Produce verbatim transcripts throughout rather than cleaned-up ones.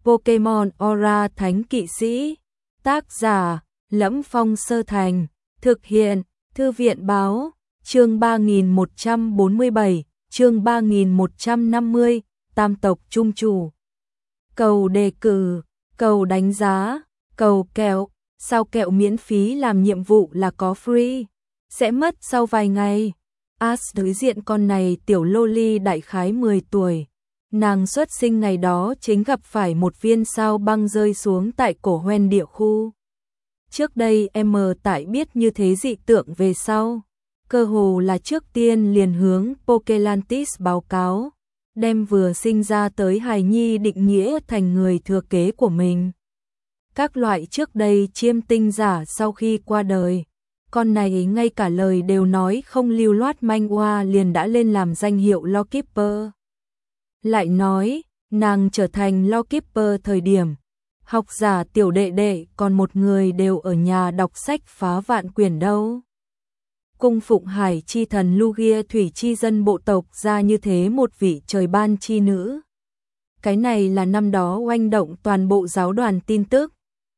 Pokemon Aura Thánh Kỵ Sĩ. Tác giả: Lẫm Phong Sơ Thành. Thực hiện: Thư viện báo. Chương ba nghìn một trăm bốn mươi bảy, chương ba nghìn một trăm năm mươi, Tam tộc trung chủ. Cầu đề cử, cầu đánh giá, cầu kẹo, sao kẹo miễn phí làm nhiệm vụ là có free, sẽ mất sau vài ngày. Ash đối diện con này tiểu loli đại khái mười tuổi. Nàng xuất sinh ngày đó chính gặp phải một viên sao băng rơi xuống tại cổ hoen địa khu. Trước đây em tại biết như thế dị tượng về sau, cơ hồ là trước tiên liền hướng Pokelantis báo cáo, đem vừa sinh ra tới hài nhi định nghĩa thành người thừa kế của mình. Các loại trước đây chiêm tinh giả sau khi qua đời, con này ngay cả lời đều nói không lưu loát manh oa liền đã lên làm danh hiệu Lawkeeper. Lại nói, nàng trở thành Lawkeeper thời điểm, học giả tiểu đệ đệ còn một người đều ở nhà đọc sách phá vạn quyển đâu. Cung phụng hải chi thần Lugia thủy chi dân bộ tộc ra như thế một vị trời ban chi nữ. Cái này là năm đó oanh động toàn bộ giáo đoàn tin tức.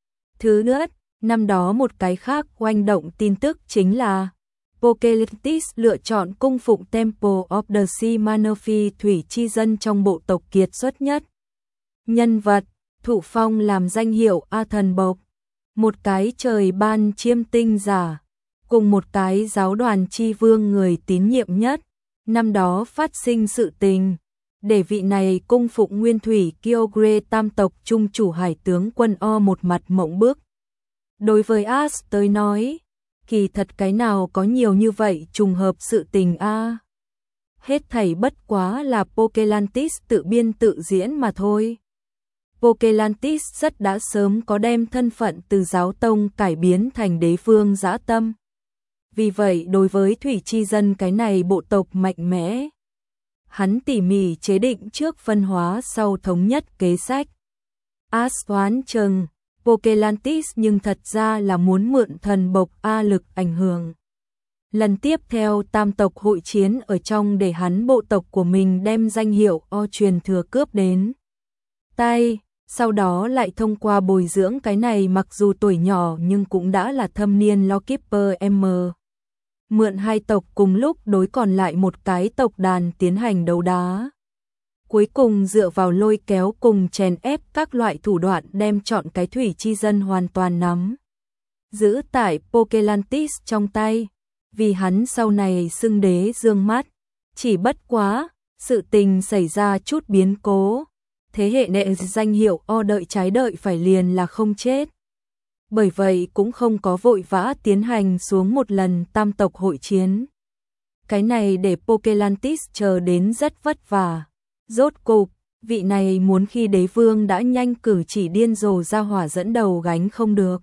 Thứ nữa, năm đó một cái khác oanh động tin tức chính là Pokelantis lựa chọn cung phụng Temple of the Sea Manaphy thủy chi dân trong bộ tộc kiệt xuất nhất. Nhân vật, thụ phong làm danh hiệu A thần bộc, một cái trời ban chiêm tinh giả, cùng một cái giáo đoàn chi vương người tín nhiệm nhất. Năm đó phát sinh sự tình, để vị này cung phụng nguyên thủy Kyogre tam tộc trung chủ hải tướng quân O một mặt mộng bức. Đối với Ash tới nói, kỳ thật cái nào có nhiều như vậy trùng hợp sự tình a. À. Hết thảy bất quá là Pokelantis tự biên tự diễn mà thôi. Pokelantis rất đã sớm có đem thân phận từ giáo tông cải biến thành đế vương dã tâm. Vì vậy đối với thủy chi dân cái này bộ tộc mạnh mẽ, hắn tỉ mỉ chế định trước phân hóa sau thống nhất kế sách. Ash đoán chừng Pokelantis nhưng thật ra là muốn mượn thần bộc A lực ảnh hưởng. Lần tiếp theo tam tộc hội chiến ở trong để hắn bộ tộc của mình đem danh hiệu O truyền thừa cướp đến tay, sau đó lại thông qua bồi dưỡng cái này mặc dù tuổi nhỏ nhưng cũng đã là thâm niên Lawkeeper M. Mượn hai tộc cùng lúc đối còn lại một cái tộc đàn tiến hành đấu đá. Cuối cùng dựa vào lôi kéo cùng chèn ép các loại thủ đoạn đem chọn cái thủy chi dân hoàn toàn nắm giữ tại Pokelantis trong tay, vì hắn sau này xưng đế dương mắt. Chỉ bất quá, sự tình xảy ra chút biến cố, thế hệ đệ danh hiệu O đợi trái đợi phải liền là không chết. Bởi vậy cũng không có vội vã tiến hành xuống một lần tam tộc hội chiến. Cái này để Pokelantis chờ đến rất vất vả. Rốt cục, vị này muốn khi đế vương đã nhanh cử chỉ điên rồ ra hỏa dẫn đầu gánh không được.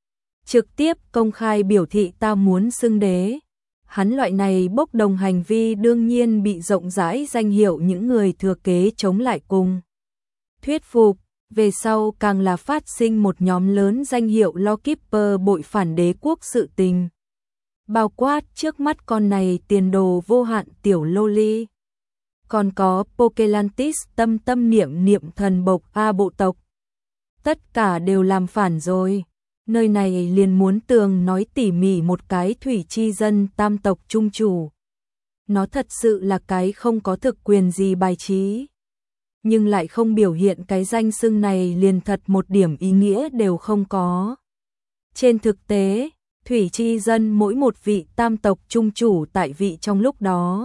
Trực tiếp công khai biểu thị ta muốn xưng đế. Hắn loại này bốc đồng hành vi đương nhiên bị rộng rãi danh hiệu những người thừa kế chống lại cùng. Thuyết phục, về sau càng là phát sinh một nhóm lớn danh hiệu Lawkeeper bội phản đế quốc sự tình. Bao quát trước mắt con này tiền đồ vô hạn tiểu loli. Còn có Pokelantis tâm tâm niệm niệm thần bộc A bộ tộc. Tất cả đều làm phản rồi. Nơi này liền muốn tường nói tỉ mỉ một cái thủy chi dân tam tộc trung chủ. Nó thật sự là cái không có thực quyền gì bài trí. Nhưng lại không biểu hiện cái danh xưng này liền thật một điểm ý nghĩa đều không có. Trên thực tế, thủy chi dân mỗi một vị tam tộc trung chủ tại vị trong lúc đó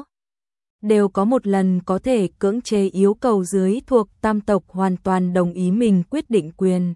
đều có một lần có thể cưỡng chế yêu cầu dưới thuộc tam tộc hoàn toàn đồng ý mình quyết định quyền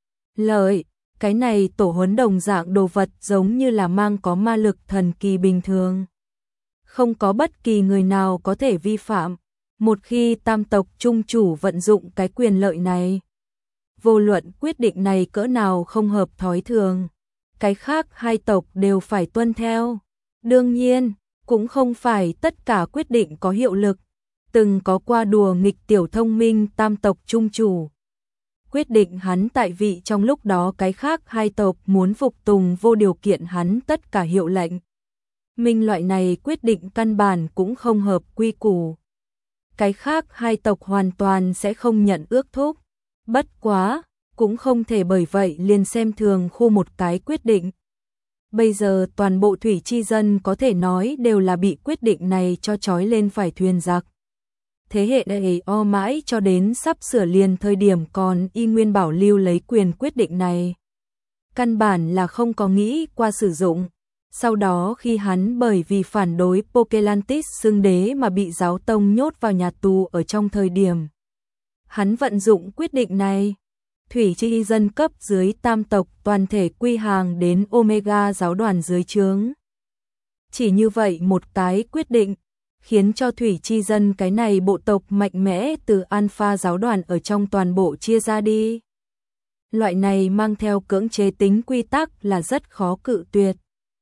lợi. Cái này tổ huấn đồng dạng đồ vật giống như là mang có ma lực thần kỳ bình thường. Không có bất kỳ người nào có thể vi phạm. Một khi tam tộc trung chủ vận dụng cái quyền lợi này, vô luận quyết định này cỡ nào không hợp thói thường, cái khác hai tộc đều phải tuân theo. Đương nhiên, cũng không phải tất cả quyết định có hiệu lực. Từng có qua đùa nghịch tiểu thông minh tam tộc trung chủ. Quyết định hắn tại vị trong lúc đó cái khác hai tộc muốn phục tùng vô điều kiện hắn tất cả hiệu lệnh. Minh loại này quyết định căn bản cũng không hợp quy củ. Cái khác hai tộc hoàn toàn sẽ không nhận ước thúc. Bất quá, cũng không thể bởi vậy liền xem thường khu một cái quyết định. Bây giờ toàn bộ thủy chi dân có thể nói đều là bị quyết định này cho trói lên phải thuyền giặc. Thế hệ này o mãi cho đến sắp sửa liền thời điểm còn y nguyên bảo lưu lấy quyền quyết định này. Căn bản là không có nghĩ qua sử dụng. Sau đó khi hắn bởi vì phản đối Pocahontas xưng đế mà bị giáo tông nhốt vào nhà tù ở trong thời điểm. Hắn vận dụng quyết định này. Thủy chi dân cấp dưới tam tộc toàn thể quy hàng đến Omega giáo đoàn dưới trướng. Chỉ như vậy một cái quyết định, khiến cho thủy chi dân cái này bộ tộc mạnh mẽ từ Alpha giáo đoàn ở trong toàn bộ chia ra đi. Loại này mang theo cưỡng chế tính quy tắc là rất khó cự tuyệt.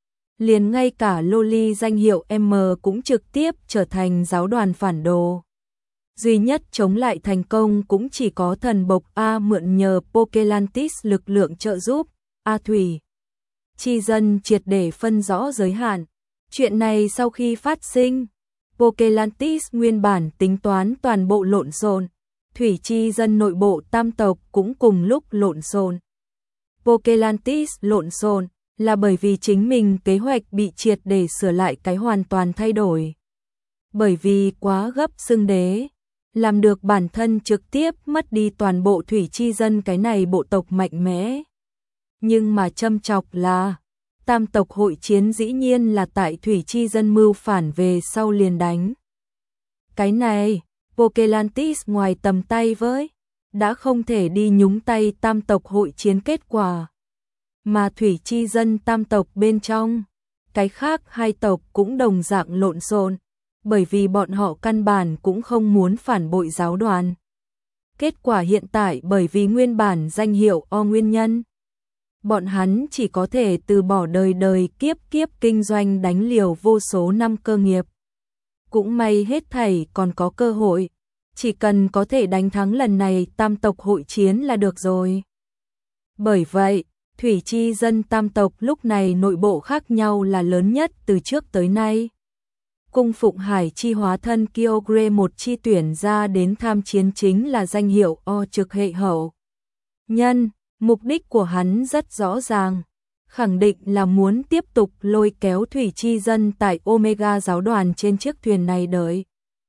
Liền ngay cả Loli danh hiệu M cũng trực tiếp trở thành giáo đoàn phản đồ. Duy nhất chống lại thành công cũng chỉ có thần bộc A mượn nhờ Pocahontas lực lượng trợ giúp, A Thủy. Chi dân triệt để phân rõ giới hạn. Chuyện này sau khi phát sinh, Pocahontas nguyên bản tính toán toàn bộ lộn xộn, thủy chi dân nội bộ tam tộc cũng cùng lúc lộn xộn. Pocahontas lộn xộn là bởi vì chính mình kế hoạch bị triệt để sửa lại cái hoàn toàn thay đổi. Bởi vì quá gấp xưng đế, làm được bản thân trực tiếp mất đi toàn bộ thủy chi dân cái này bộ tộc mạnh mẽ. Nhưng mà châm chọc là, tam tộc hội chiến dĩ nhiên là tại thủy chi dân mưu phản về sau liền đánh. Cái này, Pocahontas ngoài tầm tay với, đã không thể đi nhúng tay tam tộc hội chiến kết quả. Mà thủy chi dân tam tộc bên trong, cái khác hai tộc cũng đồng dạng lộn xộn, bởi vì bọn họ căn bản cũng không muốn phản bội giáo đoàn. Kết quả hiện tại bởi vì nguyên bản danh hiệu O nguyên nhân, bọn hắn chỉ có thể từ bỏ đời đời kiếp kiếp kinh doanh đánh liều vô số năm cơ nghiệp. Cũng may hết thảy còn có cơ hội, chỉ cần có thể đánh thắng lần này tam tộc hội chiến là được rồi. Bởi vậy, thủy chi dân tam tộc lúc này nội bộ khác nhau là lớn nhất từ trước tới nay. Cung Phụng Hải chi hóa thân Kyogre một chi tuyển ra đến tham chiến chính là danh hiệu O trực hệ hậu nhân, mục đích của hắn rất rõ ràng, khẳng định là muốn tiếp tục lôi kéo thủy chi dân tại Omega giáo đoàn trên chiếc thuyền này đợi.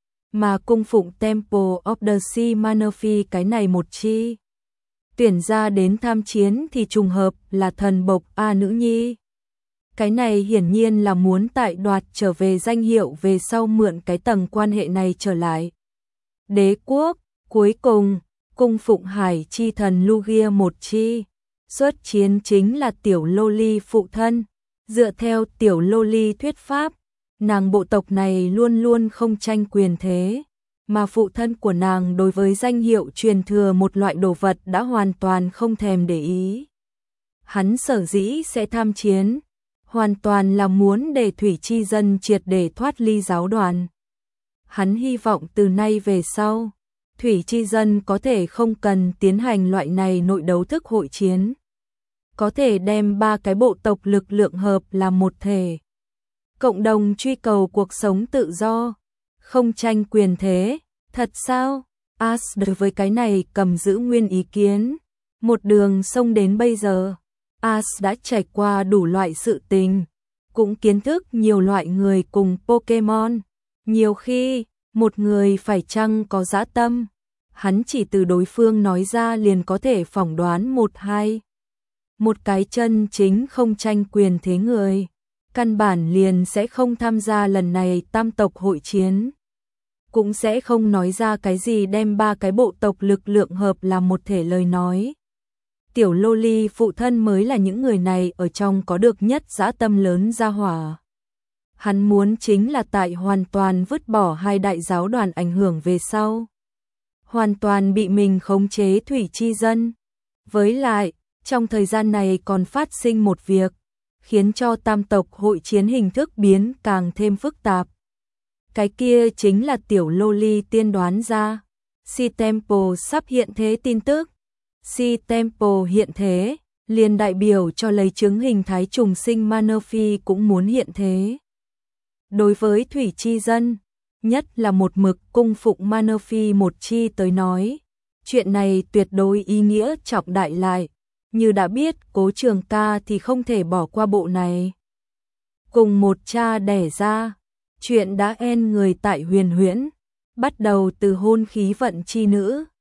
Mà cung phụng Temple of the Sea Manaphy cái này một chi tuyển ra đến tham chiến thì trùng hợp là thần bộc A nữ nhi. Cái này hiển nhiên là muốn tại đoạt trở về danh hiệu về sau mượn cái tầng quan hệ này trở lại. Đế quốc, cuối cùng, cung phụng hải chi thần Lugia một chi, xuất chiến chính là tiểu Loli phụ thân. Dựa theo tiểu Loli thuyết pháp, nàng bộ tộc này luôn luôn không tranh quyền thế, mà phụ thân của nàng đối với danh hiệu truyền thừa một loại đồ vật đã hoàn toàn không thèm để ý. Hắn sở dĩ sẽ tham chiến, hoàn toàn là muốn để thủy chi dân triệt để thoát ly giáo đoàn. Hắn hy vọng từ nay về sau, thủy chi dân có thể không cần tiến hành loại này nội đấu thức hội chiến. Có thể đem ba cái bộ tộc lực lượng hợp làm một thể. Cộng đồng truy cầu cuộc sống tự do, không tranh quyền thế, thật sao? As đối với cái này cầm giữ nguyên ý kiến. Một đường sông đến bây giờ, As đã trải qua đủ loại sự tình, cũng kiến thức nhiều loại người cùng Pokemon. Nhiều khi, một người phải chăng có dã tâm, hắn chỉ từ đối phương nói ra liền có thể phỏng đoán một hai. Một cái chân chính không tranh quyền thế người, căn bản liền sẽ không tham gia lần này tam tộc hội chiến. Cũng sẽ không nói ra cái gì đem ba cái bộ tộc lực lượng hợp làm một thể lời nói. Tiểu Loli phụ thân mới là những người này ở trong có được nhất dã tâm lớn ra hỏa. Hắn muốn chính là tại hoàn toàn vứt bỏ hai đại giáo đoàn ảnh hưởng về sau. Hoàn toàn bị mình khống chế thủy chi dân. Với lại, trong thời gian này còn phát sinh một việc, khiến cho tam tộc hội chiến hình thức biến càng thêm phức tạp. Cái kia chính là tiểu Loli tiên đoán ra, Si Temple sắp hiện thế tin tức. Si Temple hiện thế, liền đại biểu cho lấy chứng hình thái trùng sinh Manaphy cũng muốn hiện thế. Đối với thủy chi dân, nhất là một mực cung phụng Manaphy một chi tới nói, chuyện này tuyệt đối ý nghĩa trọng đại lại, như đã biết Cố Trường Ca thì không thể bỏ qua bộ này. Cùng một cha đẻ ra, chuyện đã en người tại Huyền Huyễn, bắt đầu từ hôn khí vận chi nữ,